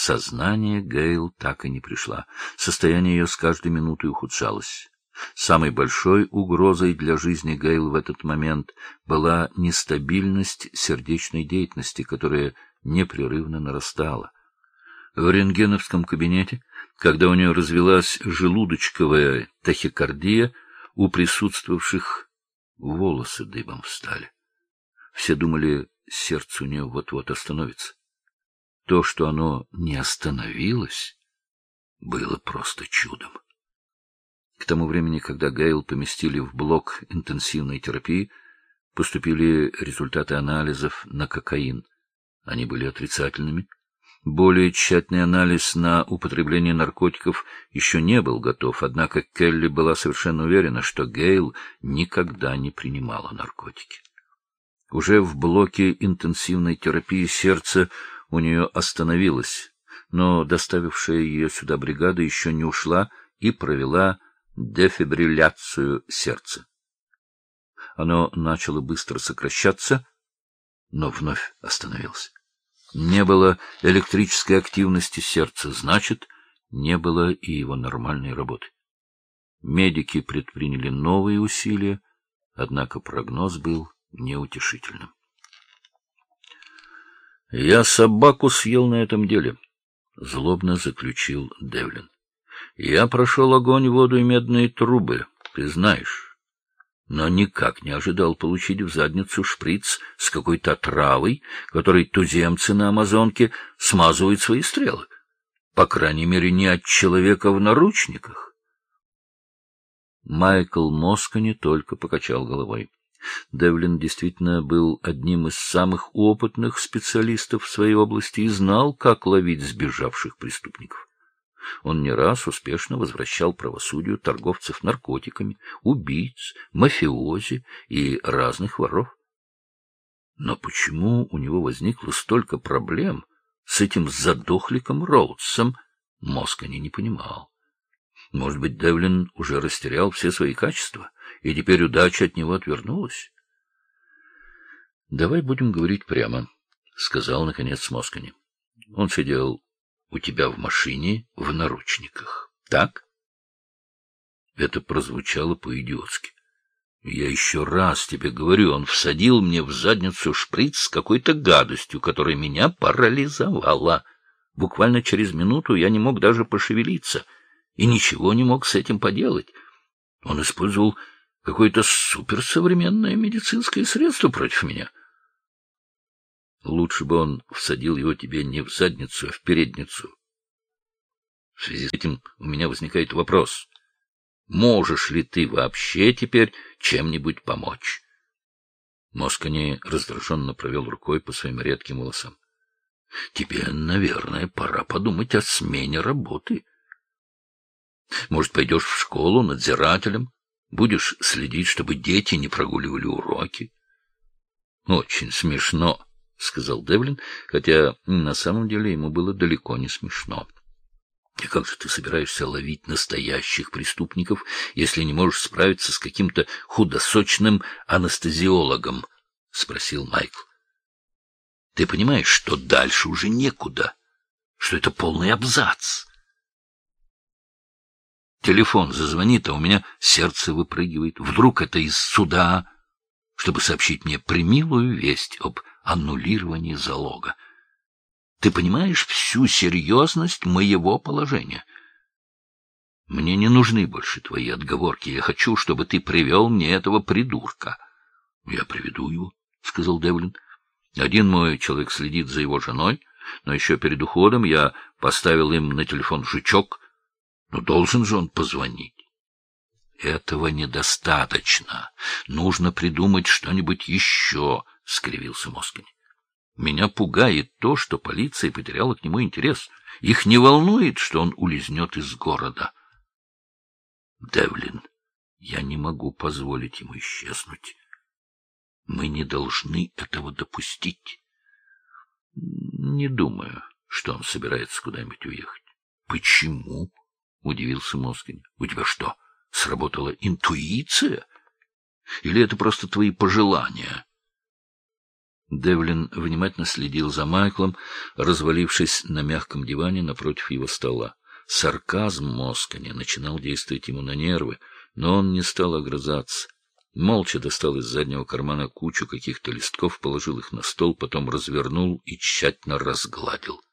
сознание Гейл так и не пришла. Состояние ее с каждой минутой ухудшалось. Самой большой угрозой для жизни Гейл в этот момент была нестабильность сердечной деятельности, которая непрерывно нарастала. В рентгеновском кабинете, когда у нее развилась желудочковая тахикардия, у присутствовавших волосы дыбом встали. Все думали, сердце у нее вот-вот остановится. То, что оно не остановилось, было просто чудом. К тому времени, когда Гейл поместили в блок интенсивной терапии, поступили результаты анализов на кокаин. Они были отрицательными. Более тщательный анализ на употребление наркотиков еще не был готов, однако Келли была совершенно уверена, что Гейл никогда не принимала наркотики. Уже в блоке интенсивной терапии сердце у нее остановилось, но доставившая ее сюда бригада еще не ушла и провела дефибрилляцию сердца. Оно начало быстро сокращаться, но вновь остановилось. Не было электрической активности сердца, значит, не было и его нормальной работы. Медики предприняли новые усилия, однако прогноз был неутешительным. — Я собаку съел на этом деле, — злобно заключил Девлин. — Я прошел огонь, воду и медные трубы, ты знаешь, но никак не ожидал получить в задницу шприц с какой-то отравой, которой туземцы на Амазонке смазывают свои стрелы. По крайней мере, не от человека в наручниках. Майкл Москони только покачал головой. Девлин действительно был одним из самых опытных специалистов в своей области и знал, как ловить сбежавших преступников. Он не раз успешно возвращал правосудию торговцев наркотиками, убийц, мафиози и разных воров. Но почему у него возникло столько проблем с этим задохликом Роудсом, Москони не понимал. Может быть, Девлин уже растерял все свои качества, и теперь удача от него отвернулась? — Давай будем говорить прямо, — сказал, наконец, Москони. Он сидел у тебя в машине в наручниках, так? Это прозвучало по-идиотски. Я еще раз тебе говорю, он всадил мне в задницу шприц с какой-то гадостью, которая меня парализовала. Буквально через минуту я не мог даже пошевелиться и ничего не мог с этим поделать. Он использовал какое-то суперсовременное медицинское средство против меня. Лучше бы он всадил его тебе не в задницу, а в передницу. В связи с этим у меня возникает вопрос. Можешь ли ты вообще теперь чем-нибудь помочь? Москони раздраженно провел рукой по своим редким волосам. Тебе, наверное, пора подумать о смене работы. Может, пойдешь в школу надзирателем, будешь следить, чтобы дети не прогуливали уроки? Очень смешно, — сказал Девлин, хотя на самом деле ему было далеко не смешно. — И как же ты собираешься ловить настоящих преступников, если не можешь справиться с каким-то худосочным анестезиологом? — спросил Майкл. — Ты понимаешь, что дальше уже некуда, что это полный абзац? Телефон зазвонит, а у меня сердце выпрыгивает. Вдруг это из суда, чтобы сообщить мне премилую весть об аннулировании залога. Ты понимаешь всю серьезность моего положения? Мне не нужны больше твои отговорки. Я хочу, чтобы ты привел мне этого придурка. — Я приведу его, — сказал Девлин. — Один мой человек следит за его женой, но еще перед уходом я поставил им на телефон жучок. Но должен же он позвонить. — Этого недостаточно. Нужно придумать что-нибудь еще, — скривился Москони. Меня пугает то, что полиция потеряла к нему интерес. Их не волнует, что он улизнет из города. Девлин, я не могу позволить ему исчезнуть. Мы не должны этого допустить. Не думаю, что он собирается куда-нибудь уехать. Почему? — удивился Москони. — У тебя что, сработала интуиция? Или это просто твои пожелания? Девлин внимательно следил за Майклом, развалившись на мягком диване напротив его стола. Сарказм Москаня начинал действовать ему на нервы, но он не стал огрызаться. Молча достал из заднего кармана кучу каких-то листков, положил их на стол, потом развернул и тщательно разгладил.